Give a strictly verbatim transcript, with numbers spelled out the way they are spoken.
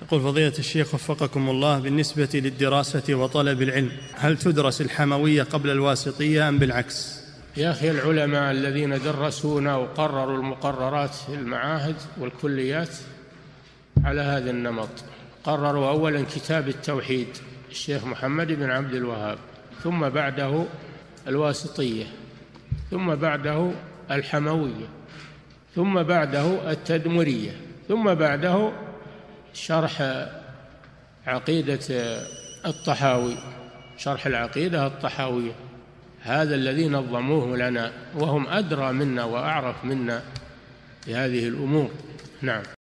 يقول فضيلة الشيخ وفقكم الله، بالنسبة للدراسة وطلب العلم هل تدرس الحموية قبل الواسطية أم بالعكس؟ يا أخي العلماء الذين درسونا وقرروا المقررات في المعاهد والكليات على هذا النمط، قرروا أولا كتاب التوحيد الشيخ محمد بن عبد الوهاب، ثم بعده الواسطية، ثم بعده الحموية، ثم بعده التدمرية، ثم بعده شرح عقيدة الطحاوي، شرح العقيدة الطحاوية. هذا الذي نظموه لنا، وهم أدرى منا وأعرف منا بهذه الأمور. نعم.